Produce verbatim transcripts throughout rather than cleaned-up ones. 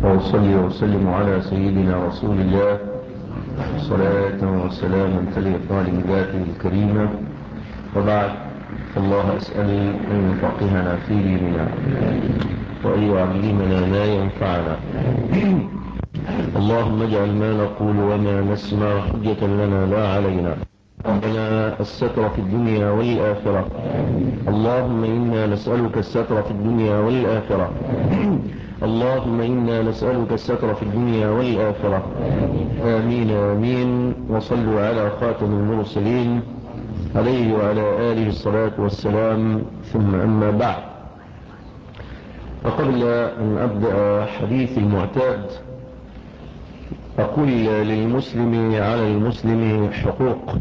وأصلي وسلم على سيدنا رسول الله صلاة وسلاما تليقان بذاته الكريمة. وبعد، فالله أسأل أن يفقهنا في ديننا وأن يعلمنا ما ينفعنا. اللهم اجعل ما نقول وما نسمع حجة لنا لا علينا. ربنا الستر في الدنيا والآخرة. اللهم إنا نسألك الستر في الدنيا والآخرة. اللهم إنا نسألك الستر في الدنيا والآخرة. آمين آمين. وصلوا على خاتم المرسلين عليه وعلى آله الصلاة والسلام. ثم أما بعد، فقبل أن أبدأ حديث المعتاد أقول للمسلم على المسلم حقوق،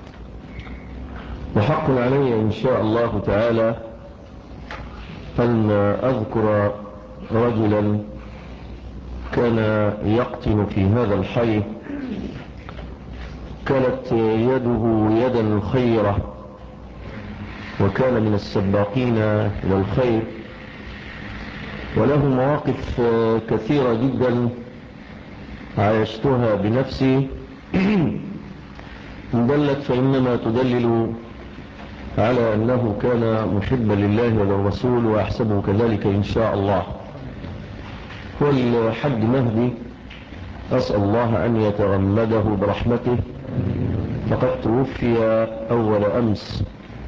وحق علي إن شاء الله تعالى أن أذكر رجلا كان يقطن في هذا الحي، كانت يده يدا خيرة، وكان من السباقين إلى الخير، وله مواقف كثيرة جدا عايشتها بنفسي دلت فإنما تدلل على أنه كان محبا لله وللرسول، وأحسبه كذلك إن شاء الله. هو الحج مهدي، أسأل الله أن يتغمده برحمته، فقد توفي أول أمس،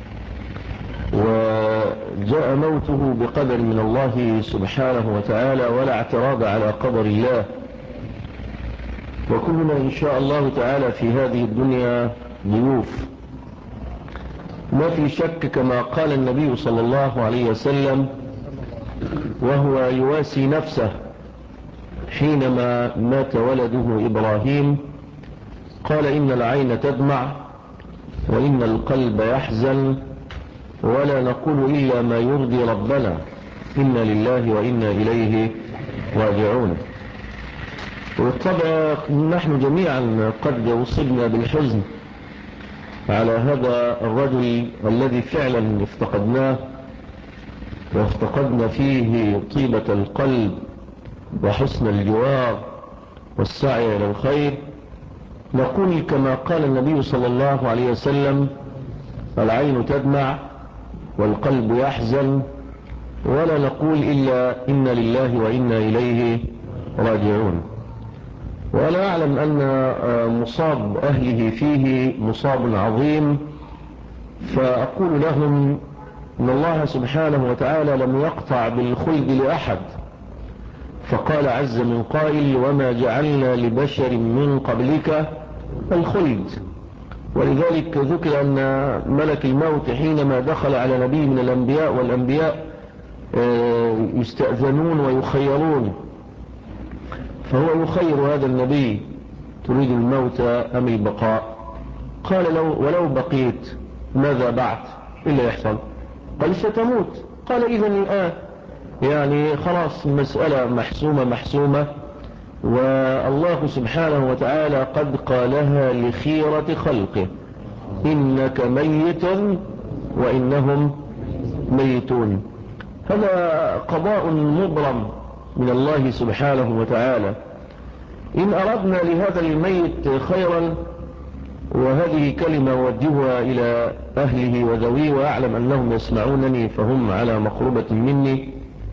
وجاء موته بقدر من الله سبحانه وتعالى، ولا اعتراض على قدر الله. وكلنا إن شاء الله تعالى في هذه الدنيا ضيوف. ما في شك كما قال النبي صلى الله عليه وسلم وهو يواسي نفسه حينما مات ولده إبراهيم، قال: إن العين تدمع وإن القلب يحزن، ولا نقول إلا ما يرضي ربنا، إنا لله وإنا إليه راجعون. وبالطبع نحن جميعا قد أصبنا بالحزن على هذا الرجل الذي فعلا افتقدناه، وافتقدنا فيه طيبة القلب وحسن الجوار والسعي إلى الخير. نقول كما قال النبي صلى الله عليه وسلم: العين تدمع والقلب يحزن، ولا نقول إلا إنا لله وإنا إليه راجعون. وأنا أعلم أن مصاب أهله فيه مصاب عظيم، فأقول لهم إن الله سبحانه وتعالى لم يقطع بالخلد لأحد، فقال عز من قائل: وما جعلنا لبشر من قبلك الخلد. ولذلك ذكر أن ملك الموت حينما دخل على نبي من الأنبياء، والأنبياء يستأذنون ويخيرون، فهو يخير هذا النبي: تريد الموت أم البقاء؟ قال: لو ولو بقيت ماذا بعد؟ إلا يحصل؟ قال: ستموت. قال: إذن الآن، يعني خلاص المسألة محسومة محسومة، والله سبحانه وتعالى قد قالها لخيرة خلقه: إنك ميت وإنهم ميتون. هذا قضاء مبرم من الله سبحانه وتعالى. إن أردنا لهذا الميت خيرا، وهذه كلمة أوجهها إلى أهله وذويه، وأعلم أنهم يسمعونني فهم على مقربة مني،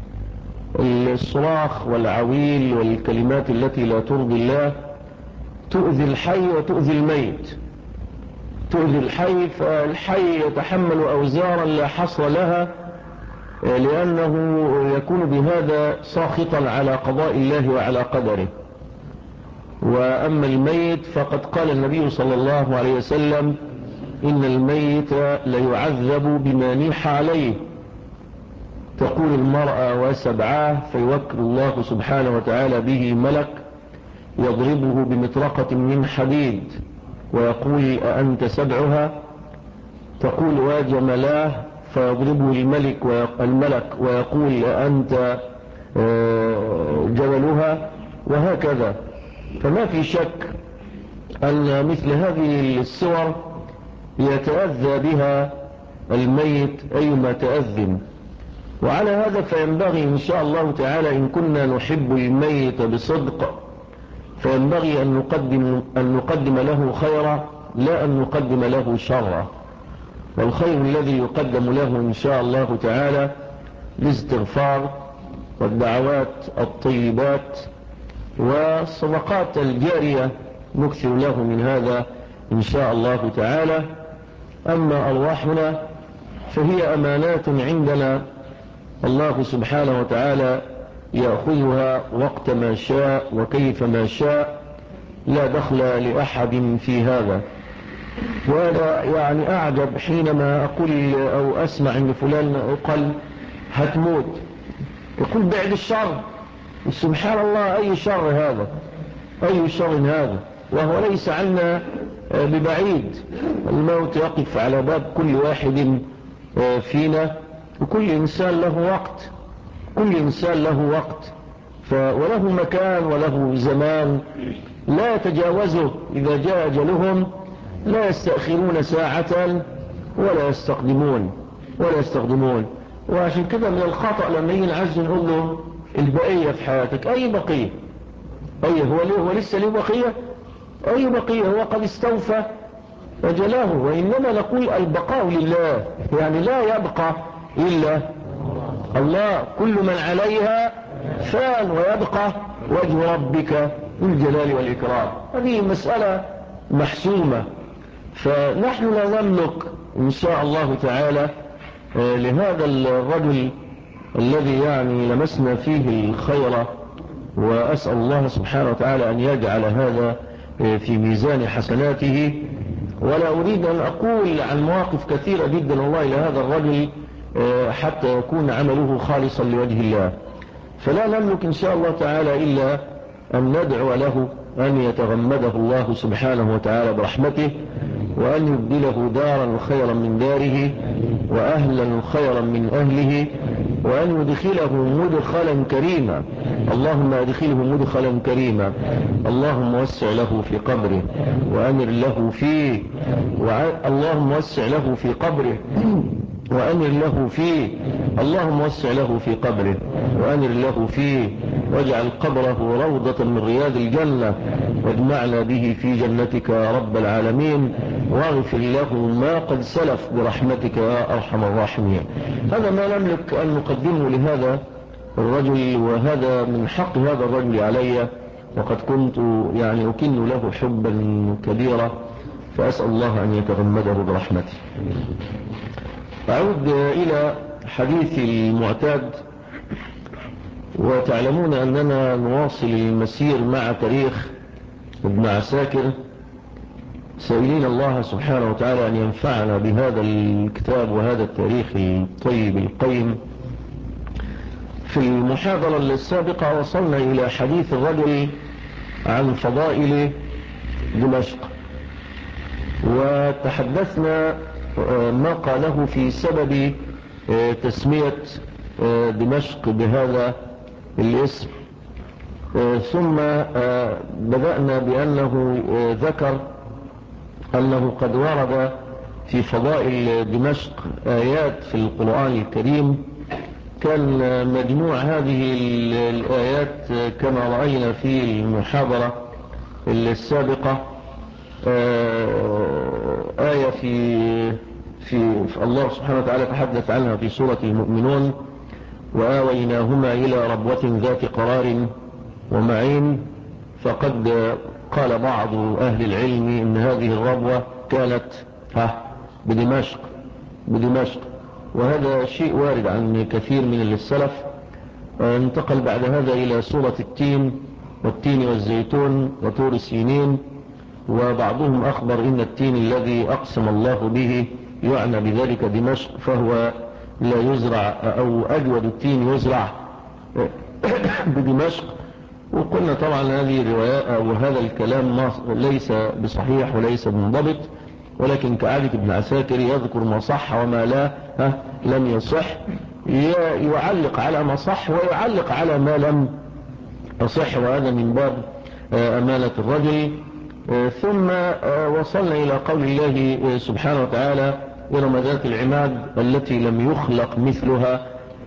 الصراخ والعويل والكلمات التي لا ترضي الله تؤذي الحي وتؤذي الميت. تؤذي الحي، فالحي يتحمل أوزارا لا حصر لها، لأنه يكون بهذا ساخطا على قضاء الله وعلى قدره. وأما الميت فقد قال النبي صلى الله عليه وسلم: إن الميت ليعذب بما نيح عليه. تقول المرأة وسبعاه، فيوكل الله سبحانه وتعالى به ملك يضربه بمطرقة من حديد ويقول: أأنت سبعها؟ تقول: وجملاه، فيضربه الملك الملك ويقول: أأنت جبلها؟ وهكذا. فما في شك أن مثل هذه الصور يتأذى بها الميت أيما تأذن. وعلى هذا فينبغي إن شاء الله تعالى إن كنا نحب الميت بصدق فينبغي أن نقدم, أن نقدم له خيرا لا أن نقدم له شرا. والخير الذي يقدم له إن شاء الله تعالى الاستغفار والدعوات الطيبات والصدقات الجارية نكثر له من هذا إن شاء الله تعالى. أما أرواحنا فهي أمانات عندنا الله سبحانه وتعالى يأخذها وقت ما شاء وكيف ما شاء، لا دخل لأحد في هذا. وأنا يعني أعجب حينما أقول أو أسمع أن فلان قال هتموت، يقول بعد الشر. سبحان الله، أي شر هذا؟ أي شر هذا؟ وهو ليس عنا ببعيد. الموت يقف على باب كل واحد فينا، وكل إنسان له وقت، كل إنسان له وقت وله مكان وله زمان لا يتجاوزه. إذا جاء أجلهم لا يستأخرون ساعة ولا يستقدمون ولا يستقدمون. وعشان كده من الخطأ لما يجي نعز نقول له البقية في حياتك. أي بقية؟ أي هو, هو لسه له بقية؟ أي بقية؟ هو قد استوفى أجله. وإنما نقول البقاء لله، يعني لا يبقى إلا الله. كل من عليها فان ويبقى وجه ربك ذو الجلال والإكرام. هذه مسألة محسومة. فنحن لا نملك إن شاء الله تعالى لهذا الرجل الذي يعني لمسنا فيه الخير، وأسأل الله سبحانه وتعالى أن يجعل هذا في ميزان حسناته. ولا أريد أن أقول عن مواقف كثيرة جدا والله إلى هذا الرجل حتى يكون عمله خالصا لوجه الله. فلا نملك إن شاء الله تعالى إلا أن ندعو له أن يتغمده الله سبحانه وتعالى برحمته، وأن يبدله دارا خيرا من داره وأهلا خيرا من أهله، وأن يدخله مدخلا كريما. اللهم أدخله مدخلا كريما. اللهم وسع له في قبره وأنر له فيه، اللهم وسع له في قبره وأنر له فيه، اللهم وسع له في قبره وأنر له فيه، واجعل قبره روضة من رياض الجنة، واجمعنا به في جنتك يا رب العالمين، واغفر له ما قد سلف برحمتك يا أرحم الراحمين. هذا ما نملك أن نقدمه لهذا الرجل، وهذا من حق هذا الرجل علي، وقد كنت يعني أكن له حبا كبيرا، فأسأل الله أن يتغمده برحمته. أعود إلى حديث المعتاد. وتعلمون أننا نواصل المسير مع تاريخ ابن عساكر، سائلين الله سبحانه وتعالى أن ينفعنا بهذا الكتاب وهذا التاريخ الطيب القيم. في المحاضرة السابقة وصلنا إلى حديث الرجل عن فضائل دمشق، وتحدثنا ما قاله في سبب تسمية دمشق بهذا الاسم. ثم بدأنا بأنه ذكر أنه قد ورد في فضائل دمشق آيات في القرآن الكريم. كان مجموع هذه الآيات كما رأينا في المحاضرة السابقة آية في في الله سبحانه وتعالى تحدث عنها في سورة المؤمنون: وآويناهما إلى ربوة ذات قرار ومعين. فقد قال بعض أهل العلم إن هذه الربوة كانت ها بدمشق بدمشق وهذا شيء وارد عن كثير من السلف. انتقل بعد هذا إلى سورة التين والتين والزيتون وطور سينين، وبعضهم أخبر إن التين الذي أقسم الله به يعنى بذلك دمشق، فهو لا يزرع أو أجود التين يزرع بدمشق. وقلنا طبعا هذه الرواية وهذا الكلام ليس بصحيح وليس منضبط، ولكن كعادة ابن عساكر يذكر ما صح وما لا ها لم يصح، يعلق على ما صح ويعلق على ما لم يصح، وهذا من باب أمانة الرجل. ثم وصلنا إلى قول الله سبحانه وتعالى: إرم ذات العماد التي لم يخلق مثلها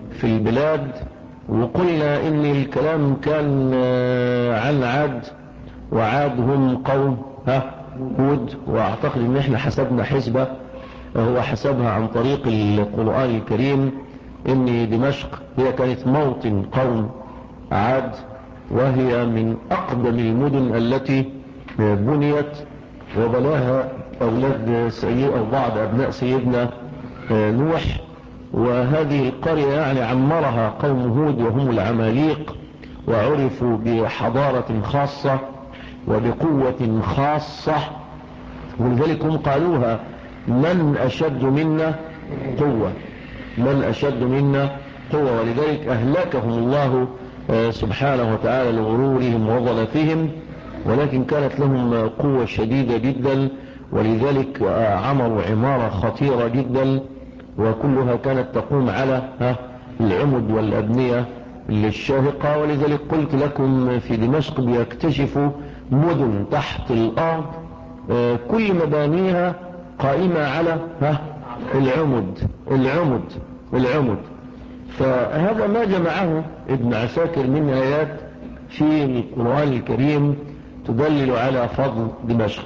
في البلاد، وقلنا ان الكلام كان عن عاد، وعاد هم قوم ها هود، واعتقد ان احنا حسبنا حسبة هو حسبها عن طريق القرآن الكريم ان دمشق هي كانت موطن قوم عاد، وهي من اقدم المدن التي بنيت وبناها اولاد سيد او بعض ابناء سيدنا نوح. وهذه القرية يعني عمرها قوم هود وهم العماليق، وعرفوا بحضارة خاصة وبقوة خاصة، ولذلك هم قالوها من أشد منا قوة، من أشد منا قوة، ولذلك أهلكهم الله سبحانه وتعالى لغرورهم وضلتهم، ولكن كانت لهم قوة شديدة جدا، ولذلك عمروا عمارة خطيرة جدا، وكلها كانت تقوم على العمد والأبنية الشاهقة. ولذلك قلت لكم في دمشق بيكتشفوا مدن تحت الأرض كل مبانيها قائمة على العمد العمد العمد فهذا ما جمعه ابن عساكر من آيات في القرآن الكريم تدلل على فضل دمشق.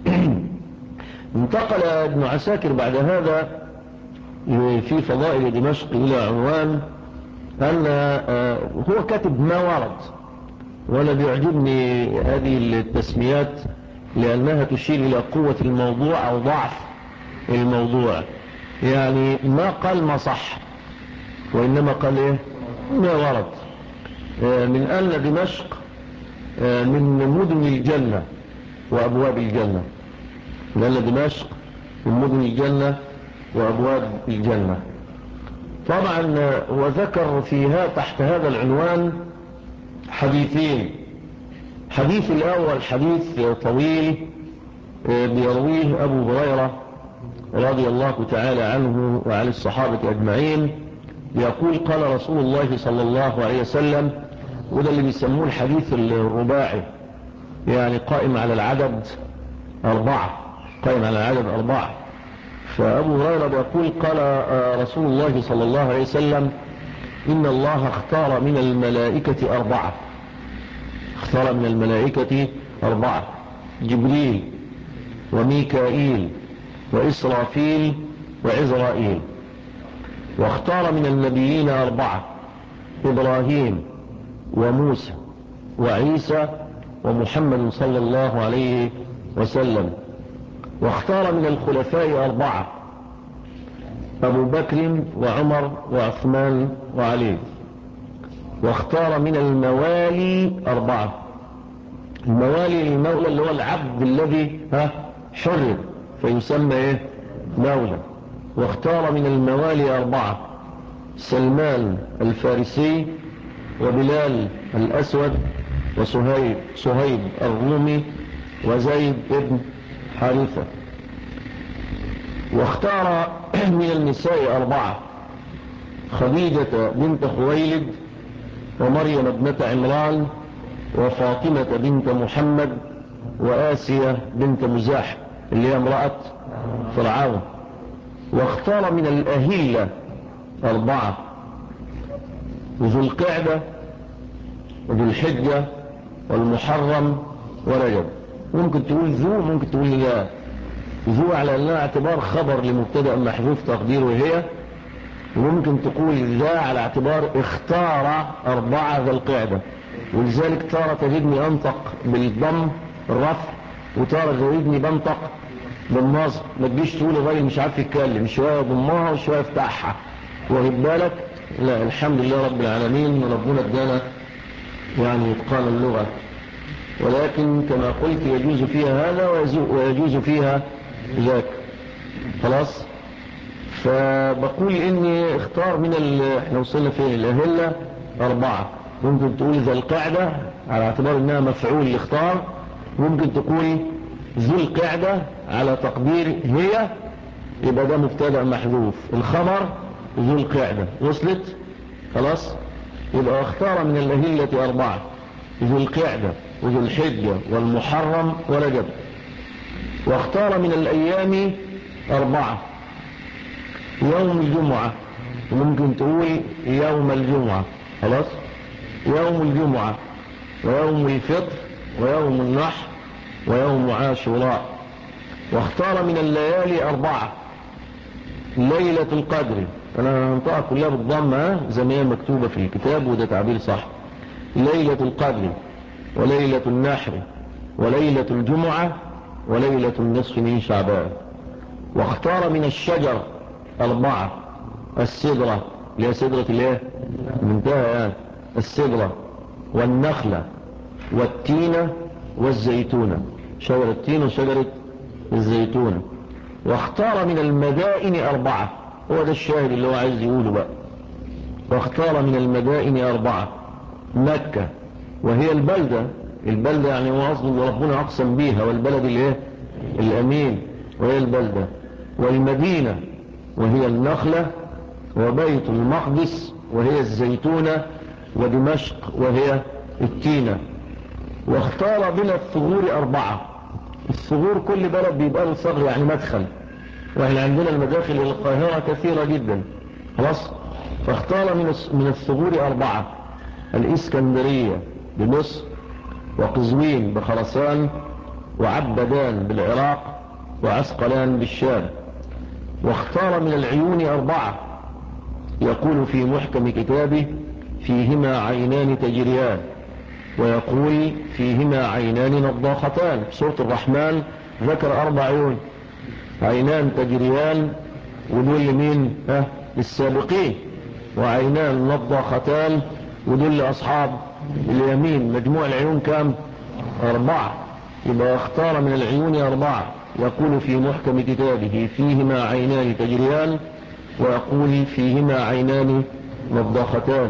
انتقل ابن عساكر بعد هذا في فضائل دمشق إلى عنوان أن هو كاتب ما ورد، ولا بيعجبني هذه التسميات لأنها تشير إلى قوة الموضوع أو ضعف الموضوع، يعني ما قال ما صح، وإنما قال إيه ما ورد، من أن دمشق من مدن الجنة وأبواب الجنة، لأن دمشق من مدن الجنة وأبواب الجنة. طبعا وذكر فيها تحت هذا العنوان حديثين. حديث الأول حديث طويل بيرويه أبو هريرة رضي الله تعالى عنه وعن الصحابة أجمعين، يقول قال رسول الله صلى الله عليه وسلم، وده اللي بيسموه الحديث الرباعي، يعني قائم على العدد أربعة، قائم على العدد أربعة. فأبو هريرة بيقول قال رسول الله صلى الله عليه وسلم إن الله اختار من الملائكة أربعة، اختار من الملائكة أربعة، جبريل وميكائيل وإسرافيل وعزرائيل. واختار من النبيين أربعة، إبراهيم وموسى وعيسى ومحمد صلى الله عليه وسلم. واختار من الخلفاء أربعة، أبو بكر وعمر وعثمان وعلي. واختار من الموالي أربعة، الموالي المولى اللي هو العبد الذي ها حرر فيسمى ايه مولى. واختار من الموالي أربعة، سلمان الفارسي وبلال الأسود وصهيب صهيب الرومي وزيد بن حارثة. واختار من النساء أربعة، خديجة بنت خويلد ومريم ابنة عمران وفاطمة بنت محمد وآسية بنت مزاح اللي هي امرأة فرعون. واختار من الأهلة أربعة، ذو القعدة وذو الحجة والمحرم ورجب. ممكن تقول ذو، ممكن تقول لا. ذو على أنها اعتبار خبر لمبتدأ محذوف تقديره هي، وممكن تقول ذا على اعتبار اختار أربعة ذا القعدة. ولذلك تارة تجدني أنطق بالضم الرفع، وتارة تجدني بنطق بالنصب. ما تجيش تقول الراجل مش عارف يتكلم، شوية ضمها وشوية افتحها، واخد بالك؟ لا، الحمد لله رب العالمين، ربنا ادانا يعني اتقان اللغة. ولكن كما قلت يجوز فيها هذا ويجوز فيها ذاك. خلاص. فبقول اني اختار من ال... احنا وصلنا فين؟ الاهلة أربعة. ممكن تقول ذا القعدة على اعتبار انها مفعول الاختار، ممكن تقول ذو القعدة على تقدير هي، يبقى ده مبتدأ محذوف، الخبر ذو القعدة. وصلت؟ خلاص. يبقى اختار من الأهلة أربعة، ذو القعدة وذو الحجة والمحرم ورجب. واختار من الأيام أربعة، يوم الجمعة وممكن تقول يوم الجمعة، خلاص، يوم الجمعة ويوم الفطر ويوم النحر ويوم عاشوراء. واختار من الليالي أربعة: ليلة القدر، أنا هنطقها كلها بالضمة زي ما هي مكتوبة في الكتاب وده تعبير صح، ليلة القدر وليلة النحر وليلة الجمعة وليلة النصف من شعبان. واختار من الشجر أربعة: السدرة، اللي هي سدرة الايه منتهى يعني السدرة، والنخلة والتينة والزيتونة، شجرة التين وشجرة الزيتونة. واختار من المدائن أربعة، هو ده الشاهد اللي هو عايز يقوله بقى. واختار من المدائن أربعة: مكة وهي البلدة، البلدة يعني هو أصل ربنا أقسم بيها، والبلد الايه الأمين وهي البلدة، والمدينة وهي النخلة، وبيت المقدس وهي الزيتونة، ودمشق وهي التينة. واختار بين الثغور أربعة، الثغور كل بلد بيبقى له ثغر يعني مدخل، واحنا عندنا المداخل إلى القاهرة كثيرة جدا، خلاص. فاختار من من الثغور أربعة: الإسكندرية بمصر، وقزوين بخراسان، وعبدان بالعراق، وعسقلان بالشام. واختار من العيون أربعة، يقول في محكم كتابه: فيهما عينان تجريان، ويقول فيهما عينان نضاختان. في سورة الرحمن ذكر أربع عيون: عينان تجريان، ودول مين؟ ها السابقين. وعينان نضاختان، ودول أصحاب اليمين. مجموع العيون كام؟ أربعة. يبقى اختار من العيون أربعة، يقول في محكم كتابه: فيهما عينان تجريان، ويقول فيهما عينان نضاختان.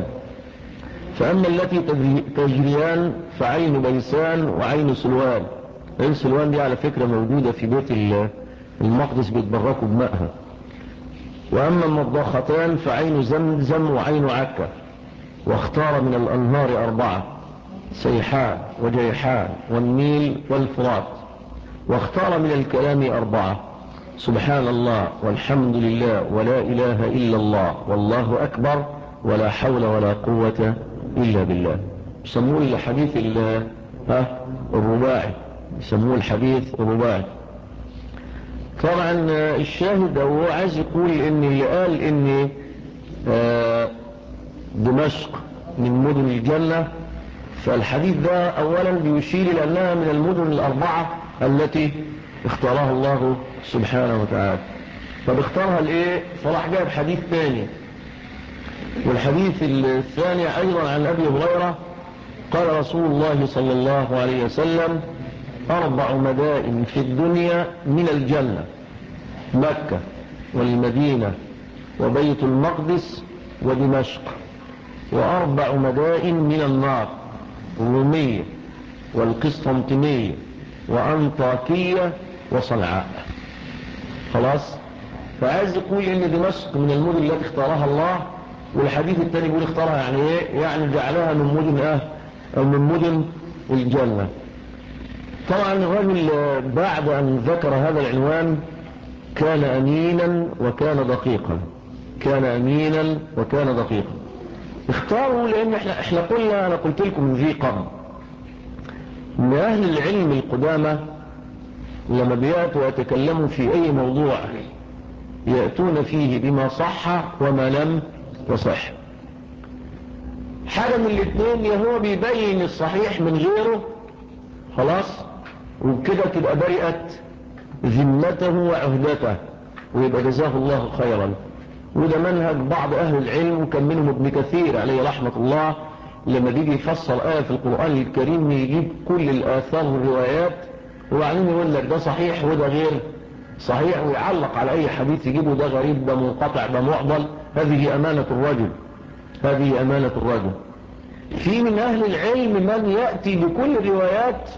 فأما التي تجريان فعين بيسان وعين سلوان. عين سلوان دي على فكرة موجودة في بيت المقدس بيتبركوا بمائها. وأما النضاختان فعين زمزم وعين عكا. واختار من الأنهار أربعة: سيحان وجيحان والنيل والفرات. واختار من الكلام أربعة: سبحان الله والحمد لله ولا إله إلا الله والله أكبر ولا حول ولا قوة إلا بالله. يسموه الحديث الرباعي، يسموه الحديث الرباعي. طبعا الشاهد هو عايز يقول ان اللي قال ان دمشق من مدن الجنة، فالحديث ده اولا بيشير لانها من المدن الاربعة التي اختارها الله سبحانه وتعالى. طب اختارها لايه؟ فراح جاب حديث ثاني، والحديث الثاني ايضا عن ابي هريرة قال رسول الله صلى الله عليه وسلم: اربع مدائن في الدنيا من الجنة: مكة والمدينة وبيت المقدس ودمشق. واربع مدائن من النار: الرومية والقسطنطينية وأنطاكية وصنعاء. خلاص. فعايز يقول ان دمشق من المدن التي اختارها الله، والحديث الثاني يقول اختارها يعني ايه؟ يعني جعلها من مدن اه او من مدن الجنة. طبعا الرجل بعد ان ذكر هذا العنوان كان امينا وكان دقيقا، كان امينا وكان دقيقا. اختاروا لان احنا احنا قلنا، انا قلت لكم من ذي قبل ان اهل العلم القدامى لما بيأتوا يتكلموا في اي موضوع يأتون فيه بما صح وما لم يصح. حاجة من الاثنين: يا هو بيبين الصحيح من غيره خلاص وبكده تبقى برئت ذمته وعهدته ويبقى جزاه الله خيرا. وده منهج بعض اهل العلم، وكان منهم ابن كثير عليه رحمة الله لما بيجي يفسر آية في القرآن الكريم يجيب كل الآثار والروايات وبعدين يقول لك ده صحيح وده غير صحيح، ويعلق على اي حديث يجيبه ده غريب ده منقطع ده معضل. هذه امانة الرجل، هذه امانة الرجل. في من اهل العلم من يأتي بكل الروايات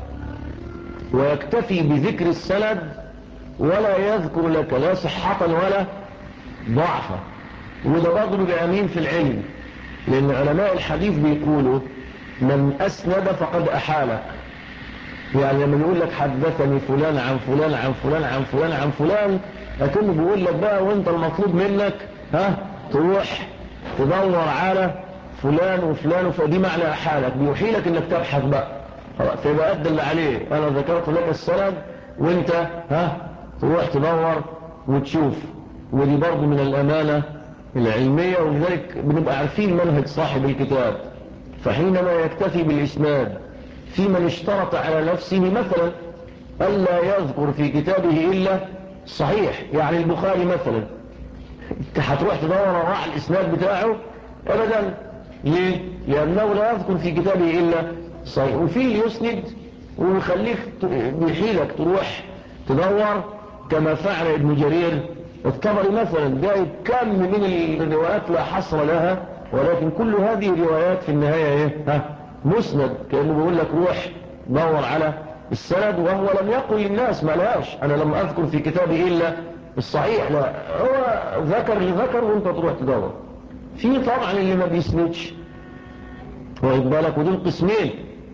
ويكتفي بذكر السند ولا يذكر لك لا صحة ولا ضعفا، وده برضه بأمين في العلم، لان علماء الحديث بيقولوا من اسند فقد احالك. يعني لما يقول لك حدثني فلان عن فلان عن فلان عن فلان عن فلان، لكنه بيقول لك بقى وانت المطلوب منك ها تروح تدور على فلان وفلان، فدي معنى حالك بيوحيلك انك تبحث بقى، فيبقى قد اللي عليه. انا ذكرت لك السند وانت ها تروح تدور وتشوف، ودي برضو من الامانة العلمية، ولذلك بنبقى عارفين منهج صاحب الكتاب. فحينما يكتفي بالإسناد في من اشترط على نفسه مثلا ألا يذكر في كتابه إلا صحيح، يعني البخاري مثلا هتروح تدور على الإسناد بتاعه أبدا، ليه؟ لأنه لا يذكر في كتابه إلا صحيح، وفيه يسند ويخليك بيحيلك تروح تدور كما فعل ابن جرير الطبري مثلا، جايب كم من الروايات لا حصر لها، ولكن كل هذه الروايات في النهاية ايه ها مسند، كأنه بيقول لك روح دور على السند، وهو لم يقل للناس ما لهاش انا لم اذكر في كتابي الا الصحيح، لا هو ذكر اللي ذكر وانت تروح تدور. في طبعا اللي ما بيسندش واخد بالك، ودول قسمين،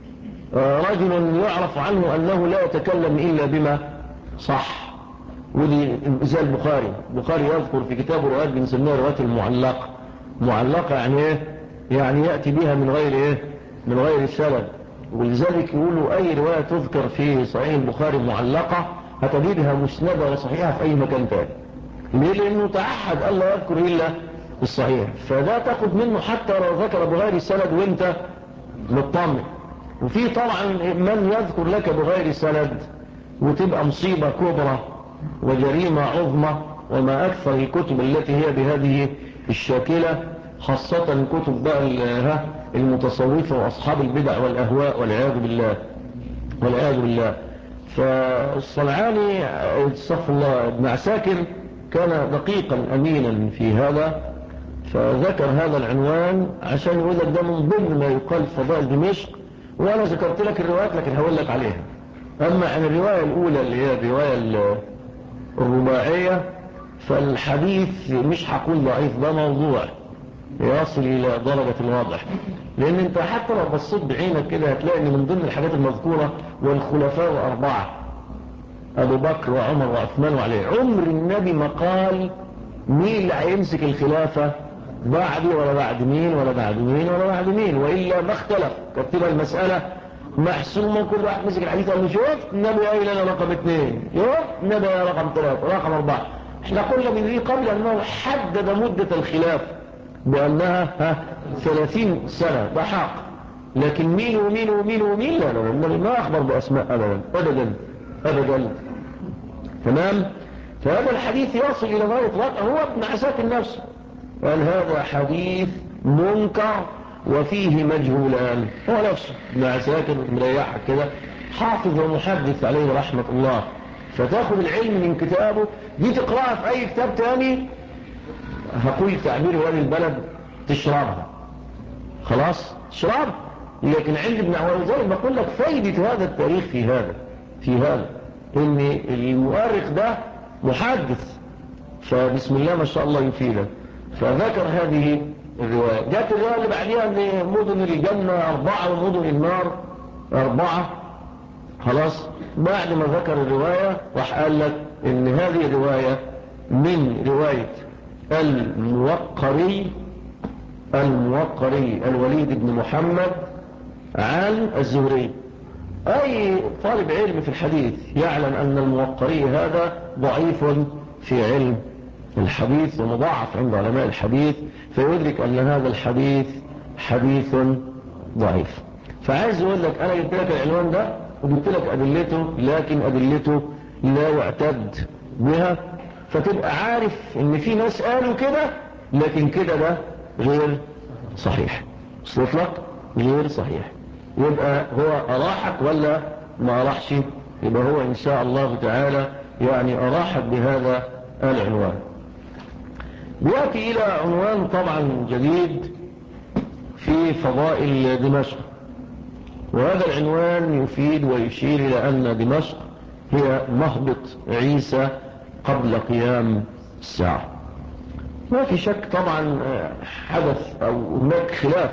رجل يعرف عنه انه لا يتكلم الا بما صح، ودي زي البخاري. البخاري يذكر في كتابه روايات بنسميها روايات المعلقة. معلقة يعني ايه؟ يعني يأتي بها من غير ايه؟ من غير السند، ولذلك يقولوا اي رواية تذكر في صحيح البخاري معلقة هتجدها مسندة وصحيحة في اي مكان تاني. ليه؟ لانه تعهد الا يذكر الا الصحيح، فده تاخد منه حتى لو ذكر بغير السند وانت مطمن. وفي طبعا من يذكر لك بغير سند وتبقى مصيبة كبرى وجريمة عظمى، وما أكثر الكتب التي هي بهذه الشاكلة، خاصة كتب بقى المتصوفة وأصحاب البدع والأهواء والعياذ بالله والعياذ بالله. فالصنعاني استغفر الله ابن عساكر كان دقيقا أمينا في هذا، فذكر هذا العنوان عشان يقول لك ده من ضمن ما يقال فضائل دمشق. وأنا ذكرت لك الروايات لكن هقول لك عليها. أما عن الرواية الأولى اللي هي الرواية الرباعية، فالحديث مش هقول ضعيف، ده موضوع يصل إلى درجة الواضح، لأن أنت حتى لو بصيت بعينك كده هتلاقي أن من ضمن الحاجات المذكورة والخلفاء أربعة، أبو بكر وعمر وعثمان وعلي. عمر النبي ما قال مين اللي هيمسك الخلافة بعدي ولا بعد مين ولا بعد مين ولا بعد مين، وإلا ما اختلف، كانت تبقى المسألة محسومة. كل واحد مسك الحديث قال له شوف النبي قايل انا رقم اثنين، شوف النبي رقم ثلاثة، رقم أربعة. احنا قلنا من ذي قبل أنه حدد مدة الخلاف بأنها ها ثلاثين سنة، ده حق، لكن مين ومين ومين ومين لا لا، النبي ما أخبر بأسماء أبدا أبدا أبدا. تمام. فهذا الحديث يصل إلى غاية الواقع. هو ابن عساكر نفسه قال هذا حديث منكر وفيه مجهولان، هو نفسه ابن عساكر مريحك كده، حافظ ومحدث عليه رحمة الله. فتاخذ العلم من كتابه، دي تقرأها في أي كتاب تاني هقول تعبير هذه البلد تشربها خلاص تشرب، لكن عند ابن عوازل بقول لك فايدة هذا التاريخ في هذا في هذا ان المؤرخ ده محدث، فبسم الله ما شاء الله يفيده. فذكر هذه الرواية. جاءت الرواية اللي بعدها ان مدن الجنة أربعة ومدن النار أربعة. خلاص بعد ما ذكر الرواية راح قال لك ان هذه الرواية من رواية الموقري الموقري الوليد بن محمد عن الزهري. أي طالب علم في الحديث يعلم أن الموقري هذا ضعيف في علم الحديث ومضاعف عند علماء الحديث، فيدرك أن هذا الحديث حديث ضعيف. فعايز أقول لك أنا جبت لك العنوان ده وجبت لك أدلته، لكن أدلته لا يعتد بها، فتبقى عارف ان في ناس قالوا كده لكن كده ده غير صحيح. وصلت لك غير صحيح. يبقى هو أراحك ولا ما أراحش؟ يبقى هو إن شاء الله تعالى يعني أراحك بهذا العنوان. بيأتي إلى عنوان طبعا جديد في فضائل دمشق، وهذا العنوان يفيد ويشير إلى أن دمشق هي مهبط عيسى قبل قيام الساعة. ما في شك طبعا حدث أو هناك خلاف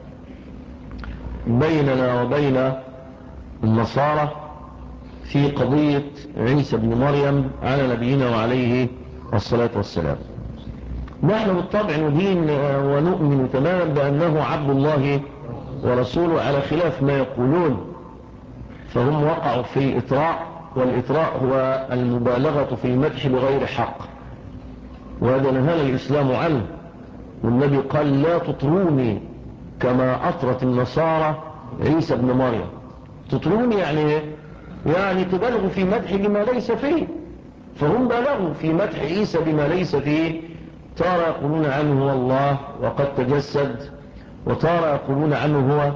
بيننا وبين النصارى في قضية عيسى بن مريم على نبينا وعليه الصلاة والسلام. نحن بالطبع ندين ونؤمن تماما بأنه عبد الله ورسوله على خلاف ما يقولون، فهم وقعوا في الإطراء، والإطراء هو المبالغة في المدح بغير حق، وهذا نهانا الإسلام عنه، والنبي قال لا تطروني كما أطرت النصارى عيسى بن مريم. تطروني يعني يعني تبالغوا في مدح بما ليس فيه، فهم بالغوا في مدح عيسى بما ليس فيه، تارى يقولون عنه هو الله وقد تجسد، وتارى يقولون عنه هو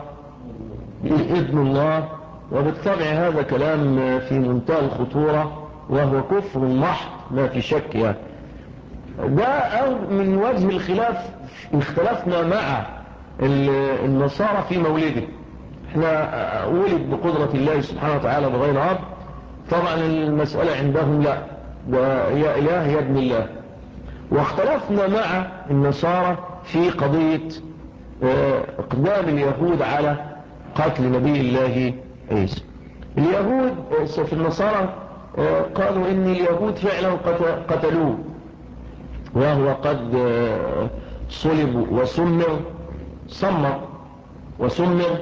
ابن الله، وبالطبع هذا كلام في منتهى الخطورة وهو كفر محض ما في شك. يعني ده من وجه الخلاف اختلفنا مع النصارى في مولده. احنا ولد بقدرة الله سبحانه وتعالى بغير أب، طبعا المسألة عندهم لا، ويا إله يا ابن الله. واختلفنا مع النصارى في قضية اقدام اليهود على قتل نبي الله عيسى. اليهود في النصارى قالوا ان اليهود فعلا قتلوه، وهو قد صلب وسمر، صمر وسمر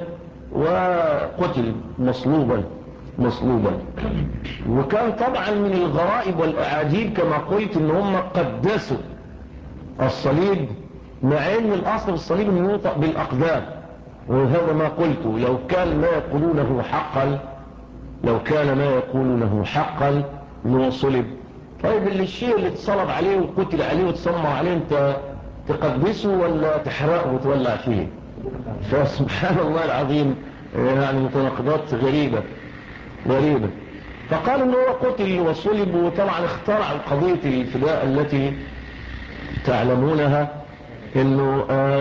وقتل مصلوبا مصلوبا. وكان طبعا من الغرائب والأعاجيب كما قلت ان هم قدسوا الصليب، مع ان الاصل الصليب انه ينطق بالاقدام، وهذا ما قلته. لو كان ما يقولونه حقا لو كان ما يقولونه حقا انه صلب، طيب اللي الشيء اللي اتصلب عليه وقتل عليه وتصمر عليه انت تقدسه ولا تحرقه وتولع فيه؟ فسبحان الله العظيم، يعني متناقضات غريبة غريبة. فقال انه هو قتل وصلب، وطبعا اخترعوا قضية الفداء التي تعلمونها، انه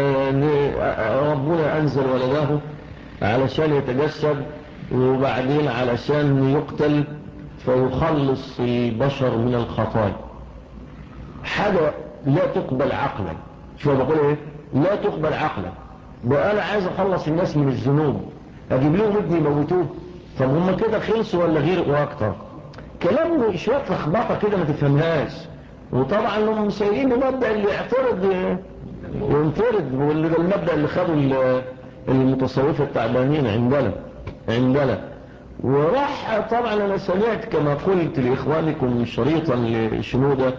ربنا انزل ولده علشان يتجسد، وبعدين علشان يقتل فيخلص البشر من الخطايا. حاجة لا تقبل عقلا. شو بقول ايه؟ لا تقبل عقلا. بقى انا عايز اخلص الناس من الذنوب، اجيب لهم ابني يموتوه؟ طب هم كده خلصوا ولا غيروا اكتر؟ كلام شويه لخبطه كده ما تفهمهاش. وطبعا هم سايقين المبدا اللي يعترض ينفرد، واللي ده المبدا اللي خدوا المتصوفه التعبانين عندنا عندنا وراح. طبعا انا سمعت كما قلت لاخوانكم شريطا لشنودة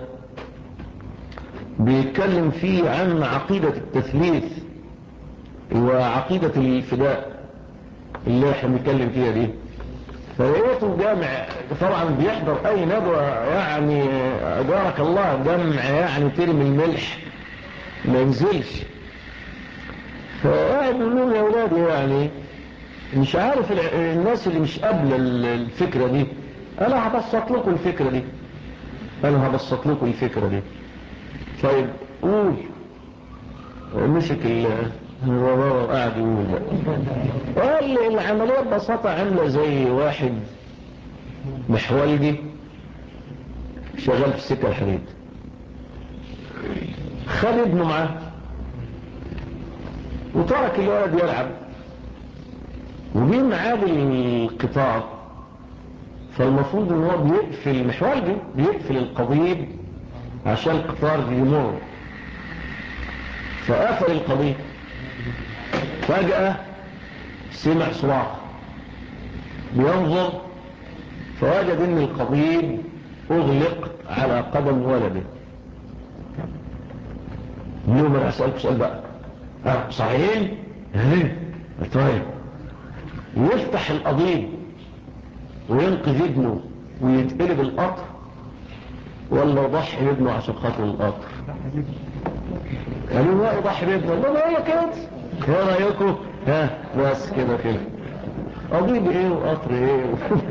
بيتكلم فيه عن عقيدة التثليث وعقيدة الفداء اللي احنا بنتكلم فيها دي. فلقيته جامع طبعا بيحضر اي ندوة، يعني اجارك الله جمع يعني ترمي الملح ما ينزلش. فقاعد يقول لهم يا اولادي، يعني مش عارف الناس اللي مش قابله الفكرة دي، انا هبسط لكم الفكرة دي انا هبسط لكم الفكرة دي طيب قول. مسك الوضع قاعد يقول قال العملية ببساطة عاملة زي واحد محولجي شغال في السكة الحديد، خد ابنه معاه وترك الولد يلعب، وجي ميعاد القطار، فالمفروض ان هو بيقفل محولجي بيقفل القضيب عشان القطار يمر، فقفل القضيب. فجأة سمع صراخ، بينظر فوجد ان القضيب اغلق على قدم ولده. اليوم انا اسألك سؤال بقى، ها صحيح؟ ايه طيب، يفتح القضيب وينقذ ابنه ويتقلب القطر، ولا يضحي بابنه عشان خاطر القطر؟ قالوا لا يضحي بابنه. الله ما هي كده، ايه رايكم؟ ها بس كده كده قضيب ايه وقطر ايه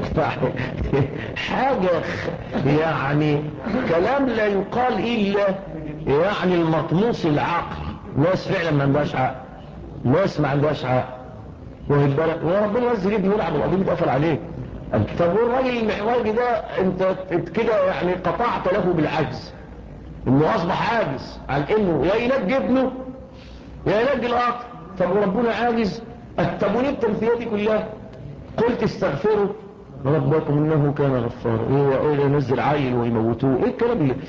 حاجة يعني كلام لا يقال الا يعني المطموس العقل. ناس فعلا ما عندهاش عقل، ناس ما عندهاش عقل، وربنا نزل ابنه يلعب القضيب يتقفل عليه. طب والراجل المحورجي ده انت كده يعني قطعت له بالعجز، انه اصبح عاجز عن انه يا ينجي ابنه يا ينجي القطر. طب وربنا عاجز؟ طب وليه التمثيلات دي كلها؟ قلت استغفروا ربكم انه كان غفارا. ايه ايه ينزل عيل ويموتوه؟ ايه الكلام اللي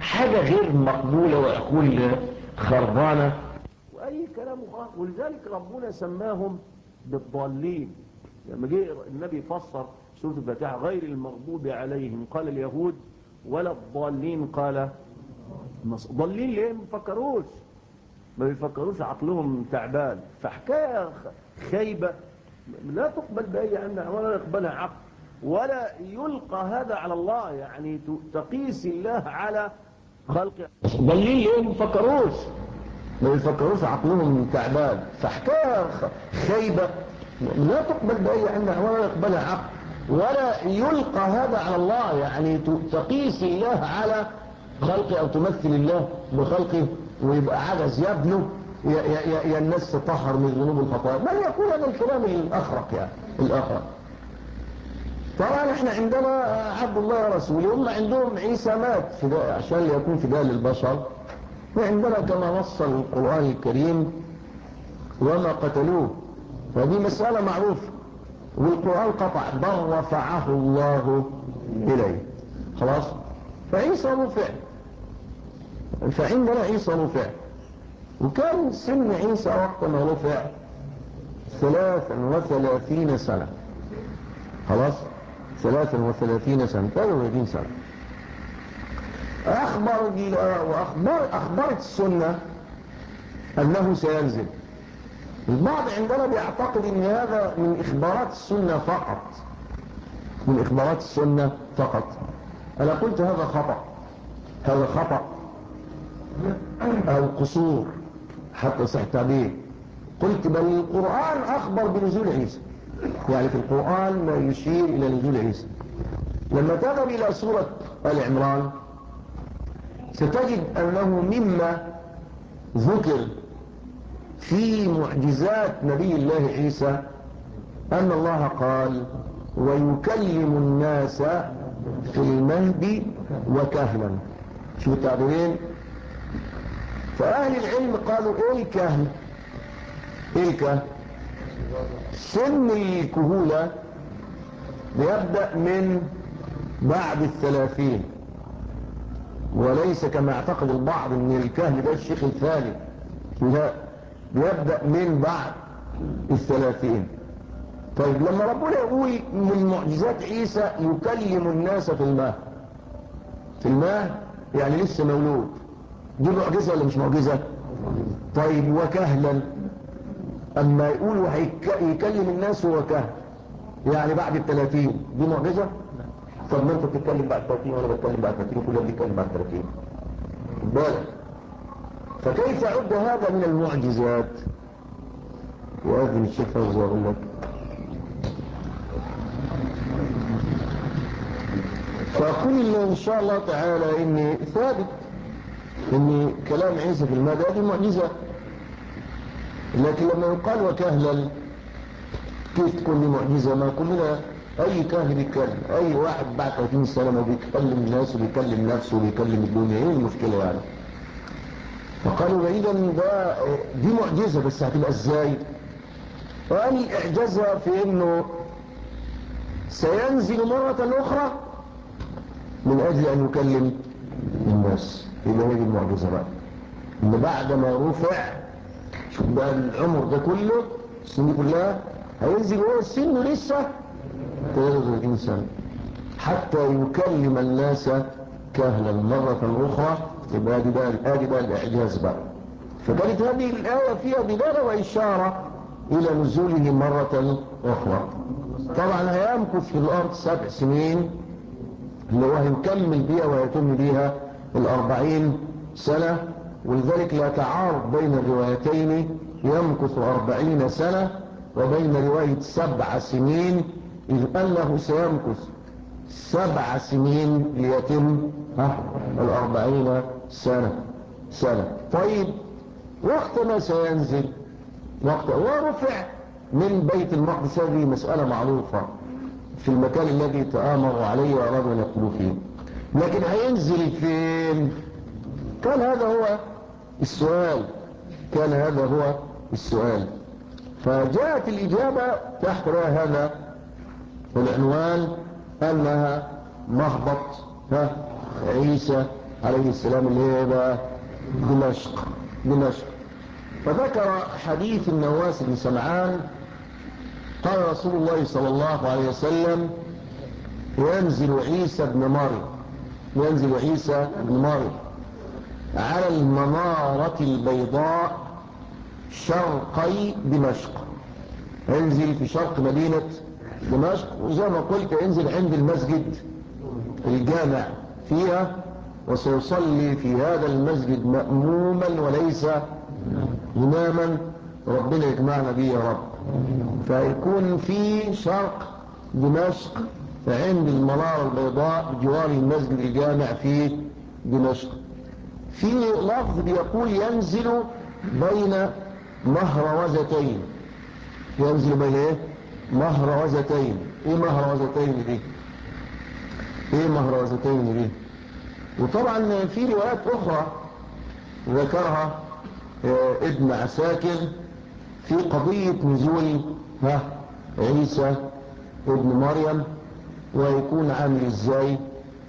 حاجة غير مقبولة وعقول خربانة وأي كلام خاص. ولذلك ربنا سماهم بالضالين. لما جه النبي فسر سورة الفاتحة غير المغضوب عليهم قال اليهود ولا الضالين قال ضالين. ليه؟ ما بيفكروش ما بيفكروش عقلهم تعبان. فحكاية خيبة لا تقبل بأي عمل ولا يقبلها عقل ولا يلقى هذا على الله. يعني تقيس الله على خلقه. ضالين ليه؟ ما بيفكروش ما بيفكروش عقلهم تعبان. فحكاية خيبة لا تقبل بأي عمل ولا يقبلها عقل ولا يلقى هذا على الله. يعني تقيس الله على خلقه أو تمثل الله بخلقه ويبقى عجز يبنه يا, يا, يا الناس تطهر من ذنوب الخطايا. من يقول هذا الكلام الأخرق يعني الأخرق. طبعا احنا عندنا عبد الله ورسوله. هم عندهم عيسى مات فداء عشان يكون فداء للبشر. وعندنا كما نص القرآن الكريم وما قتلوه. فدي مسألة معروفة والقرآن قطع بل رفعه الله إليه. خلاص. فعيسى رفع. فعندنا عيسى رفع. وكان سن عيسى وقت ما رفع ثلاثا وثلاثين سنة. خلاص ثلاثا وثلاثين سنة ثلاثة وثلاثين سنة. أخبر وأخبر أخبرت السنة أنه سينزل. البعض عندنا بيعتقد أن هذا من إخبارات السنة فقط من إخبارات السنة فقط. أنا قلت هذا خطأ هذا خطأ أو قصور حتى صح تعبير. قلت بل القرآن أخبر بنزول عيسى. يعني في القرآن ما يشير إلى نزول عيسى. لما تذهب إلى سورة آل عمران ستجد أنه مما ذكر في معجزات نبي الله عيسى أن الله قال ويكلم الناس في المهد وكهلا. شو التعبيرين؟ فأهل العلم قالوا ايه الكهل؟ ايه الكهل؟ سن الكهولة بيبدأ من بعد الثلاثين وليس كما اعتقد البعض ان الكهل ده الشيخ الثاني. لا بيبدأ من بعد الثلاثين. طيب لما ربنا يقول من معجزات عيسى يكلم الناس في المهد في المهد يعني لسه مولود. دي معجزة ولا مش معجزة؟ طيب وكهلا اما يقولوا هيكلم الناس هو كهل يعني بعد الثلاثين دي معجزة؟ طب ما انت بتتكلم بعد الثلاثين وانا بتكلم بعد الثلاثين وكلنا بنتكلم بعد الثلاثين بالك. فكيف عد هذا من المعجزات؟ وأذن الشيخ فوزي أقول لك. فأقول إن شاء الله تعالى إني ثابت إن كلام عيسى في المهد هذه معجزة. لكن لما يقال وكهلا كيف تكون لي معجزة؟ ما كلنا أي كاهل بيتكلم. أي واحد بعد ثلاثين سنة ما بيكلم الناس وبيكلم نفسه وبيكلم الدنيا. إيه المشكلة يعني؟ فقالوا بعيدا ده دي معجزة بس هتبقى ازاي؟ وقال اعجازها في انه سينزل مرة اخرى من اجل ان يكلم الناس. يبقى هي دي المعجزة بقى ان بعد ما رفع شوف بقى العمر ده كله السن كلها هينزل وهو السن لسه ثلاثة وثلاثين سنة حتى يكلم الناس كهلا مرة اخرى. يبقى ادي بقى ادي بقى الاعجاز بقى. فكانت هذه الايه فيها دلاله واشاره الى نزوله مره اخرى. طبعا هيمكث في الارض سبع سنين اللي هو هيكمل بيها ويتم بيها الاربعين سنه. ولذلك لا تعارض بين الروايتين يمكث أربعين سنه وبين روايه سبع سنين اذ انه سيمكث سبع سنين ليتم ها الأربعين سنة سنة. طيب وقت ما سينزل وقت ورفع من بيت المقدس هذه مسألة معروفة في المكان الذي تآمروا عليه وأرادوا أن يقولوا فيه. لكن هينزل فين؟ كان هذا هو السؤال كان هذا هو السؤال. فجاءت الإجابة تحت هذا العنوان أنها مهبط ها عيسى عليه السلام اللي هي بقى دمشق دمشق فذكر حديث النواس بن سمعان قال رسول الله صلى الله عليه وسلم ينزل عيسى بن مريم ينزل عيسى بن مريم على المنارة البيضاء شرقي دمشق ينزل في شرق مدينة دمشق وزي ما قلت ينزل عند المسجد الجامع فيها وسيصلي في هذا المسجد مأموما وليس إماما ربنا يجمعنا به يا رب فيكون في شرق دمشق عند المنارة البيضاء بجوار المسجد الجامع في دمشق في لفظ بيقول ينزل بين مهروزتين ينزل بين ايه مهروزتين ايه مهروزتين دي ايه مهروزتين دي وطبعا في روايات اخرى ذكرها ابن عساكر في قضية نزول ها عيسى ابن مريم ويكون عامل ازاي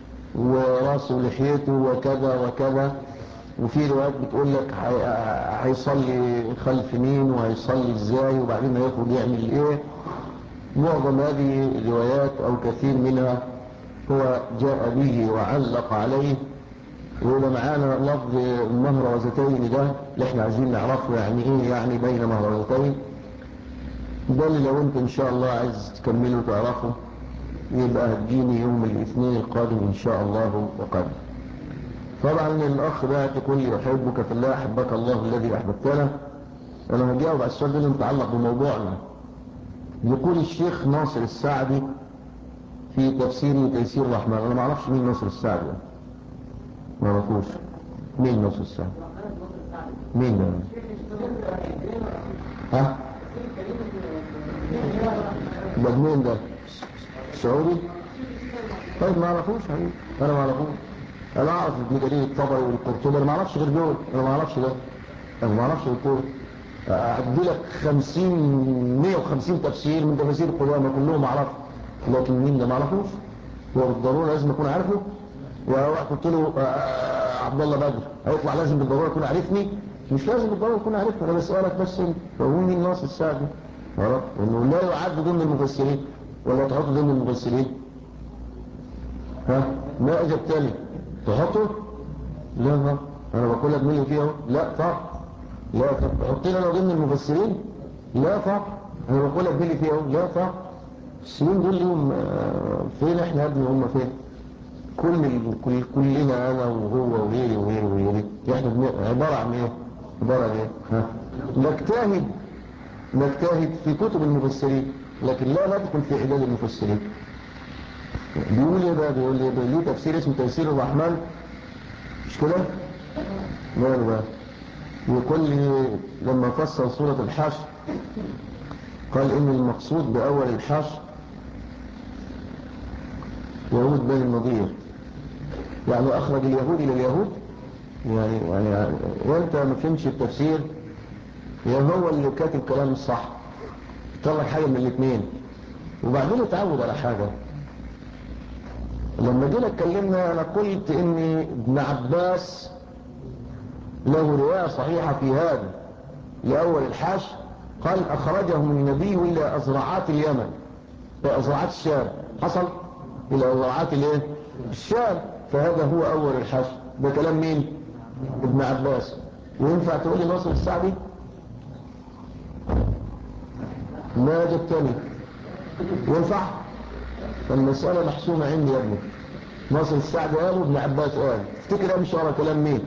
وراسه لحيته وكذا وكذا وفي روايات بتقول لك هيصلي خلف مين وهيصلي ازاي وبعدين هيخرج يعمل ايه. معظم هذه الروايات او كثير منها هو جاء به وعلق عليه وإذا معانا لفظ المهروزتين ده اللي احنا عايزين نعرفه يعني ايه يعني بين مهروزتين ده اللي لو انت ان شاء الله عايز تكمله وتعرفه يبقى هتجيني يوم الاثنين القادم ان شاء الله وقدر. طبعا الاخ ده تقول لي احبك في الله احبك الله الذي احببتنا. انا هجاوب على السؤال ده متعلق بموضوعنا. يقول الشيخ ناصر السعدي في تفسير تيسير الرحمن. انا ما اعرفش مين ناصر السعدي ما اعرفوش مين ناصر السعدي مين ده ها ده مين ده سعودي طيب ما اعرفوش حبيبي انا ما اعرفوش. انا اعرف ابن جرير الطبري والقرطبي انا ما اعرفش غير دول انا ما اعرفش ده انا ما اعرفش غير دول اعدي لك خمسين مية وخمسين تفسير من تفاسير القدامى كلهم اعرف لكن مين ده ما اعرفوش هو بالضروره لازم اكون عارفه. وواحد قلت له عبد الله بدر هيطلع لازم بالضروره يكون عارفني مش لازم بالضروره يكون عارفني انا بسالك بس انت فهو مين ناصر السعدي عرفت انه لا يعد ضمن المفسرين ولا تحطه ضمن المفسرين ها ما اجبتني تحطه لا ما انا بقول لك مين فيه لا طبعا لا تحطينا انا ضمن المفسرين لا طبعا انا بقول لك مين فيه لا طبعا السنين دول لهم فين احنا يا ابني هم فين كل كل كلنا انا وهو وغيري وغيري وغيري احنا عباره عن ايه عباره عن ايه ها نجتهد نجتهد في كتب المفسرين لكن لا ندخل في عداد المفسرين. بيقول ايه بقى بيقول ايه ليه تفسير اسمه تيسير الرحمن مش كده ماله بقى يقول لي لما فسر سورة الحشر قال ان المقصود باول الحشر يهود بني النضير يعني اخرج اليهود الى اليهود يعني يعني وانت ما فهمتش التفسير يا هو اللي كاتب كلام الصح طلع حاجه من الاثنين وبعدين اتعود على حاجه. لما جينا اتكلمنا انا قلت ان ابن عباس له روايه صحيحه في هذا لاول الحشر قال اخرجهم النبي الى ازرعات اليمن ازرعات الشام حصل الى ازرعات الايه الشام فهذا هو اول الحشر. ده كلام مين ابن عباس. وينفع تقول لي ناصر السعدي ما جبتني ينفع فالمسألة محسومة عندي يا ابني. ناصر السعدي قال وابن عباس قال تفتكر امشي ورا كلام مين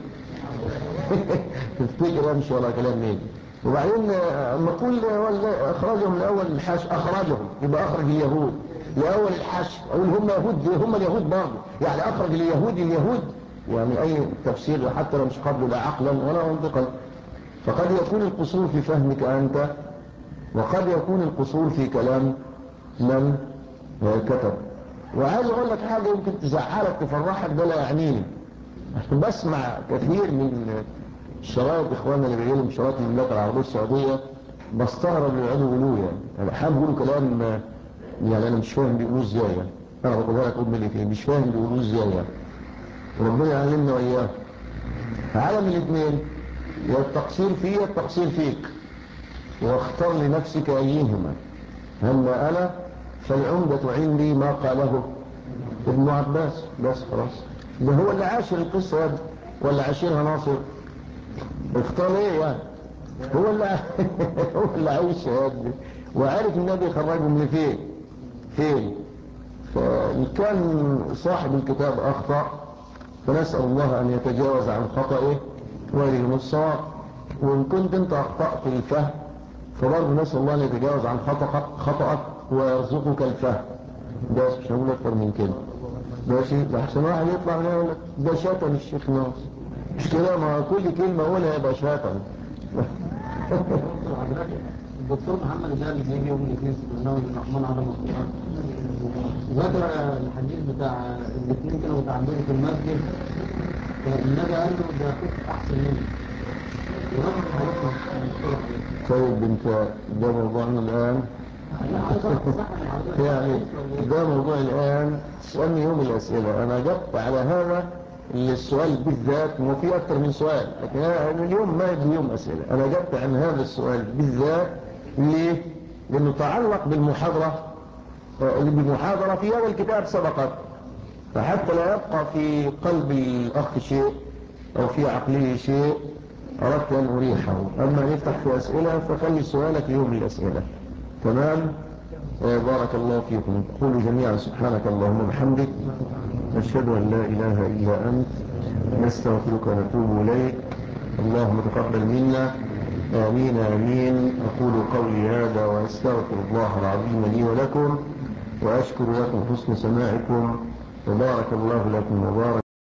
تفتكر امشي ورا كلام مين. وبعدين اما اقول اخرجهم لاول الحشر اخرجهم يبقى اخرج اليهود لاول الحشر اقول هم يهود هم اليهود برضه يعني اخرج اليهود اليهود يعني اي تفسير حتى لو مش قبله لا عقلا ولا منطقا. فقد يكون القصور في فهمك انت وقد يكون القصور في كلام من كتب. وعايز اقول لك حاجه يمكن تزعلك تفرحك ده لا يعنيني. بسمع كثير من الشرايط اخواننا اللي بيقولوا شرايط المملكه العربيه السعوديه بستغرب اللي يقعدوا يقولوه يعني انا حابب يقولوا كلام يعني انا مش فاهم بيقولوه ازاي يعني انا بقولها لك ام اللي فيه مش فاهم بيقولوه ازاي يعني وربنا يعلمنا وإياه. عالم الاثنين، يا التقصير فيه يا التقصير فيك، واختار لنفسك أيهما. أما أنا فالعمدة عندي ما قاله ابن عباس بس خلاص. ده هو اللي عاشر القصة دي ولا عاشرها ناصر؟ اختار ايه يعني؟ هو اللي هو اللي عايش دي وعارف النبي خرجهم لفين فين. فإن كان صاحب الكتاب أخطأ فنسأل الله أن يتجاوز عن خطئه ويلهم الصواب، وإن كنت أنت أخطأت الفهم فبرضه نسأل الله أن يتجاوز عن خطأك ويرزقك الفهم. ده مش هقول أكتر من كده. ماشي، لحسن واحد يطلع يقول لك ده شتم الشيخ ناصر، مش كده؟ ما كل كلمة أقولها يبقى شتم. الدكتور محمد جاب بيجي يوم الاثنين في برنامج الرحمن على القرآن، ذكر الحديث بتاع الاثنين كانوا متعبدين في المسجد، النبي قال له ده اخوك احسن مني. طيب انت ده موضوعنا الان يعني ده موضوع الان سألني يوم الاسئلة. انا جبت على هذا السؤال بالذات، وفي اكثر من سؤال لكن أنا اليوم ما يجي يوم اسئلة. انا جبت عن هذا السؤال بالذات ليه؟ لانه تعلق بالمحاضرة بالمحاضرة في هذا الكتاب سبقت، فحتى لا يبقى في قلب الاخ شيء او في عقله شيء أردت أن أريحه. أما نفتح في أسئلة فخلي سؤالك يوم الأسئلة. تمام. بارك الله فيكم. قولوا جميعا سبحانك اللهم وبحمدك، نشهد أن لا إله إلا أنت، نستغفرك ونتوب إليك. اللهم تقبل منا. آمين آمين. أقول قولي هذا وأستغفر الله العظيم لي ولكم، وأشكر لكم حسن سماعكم، وبارك الله لكم وبارك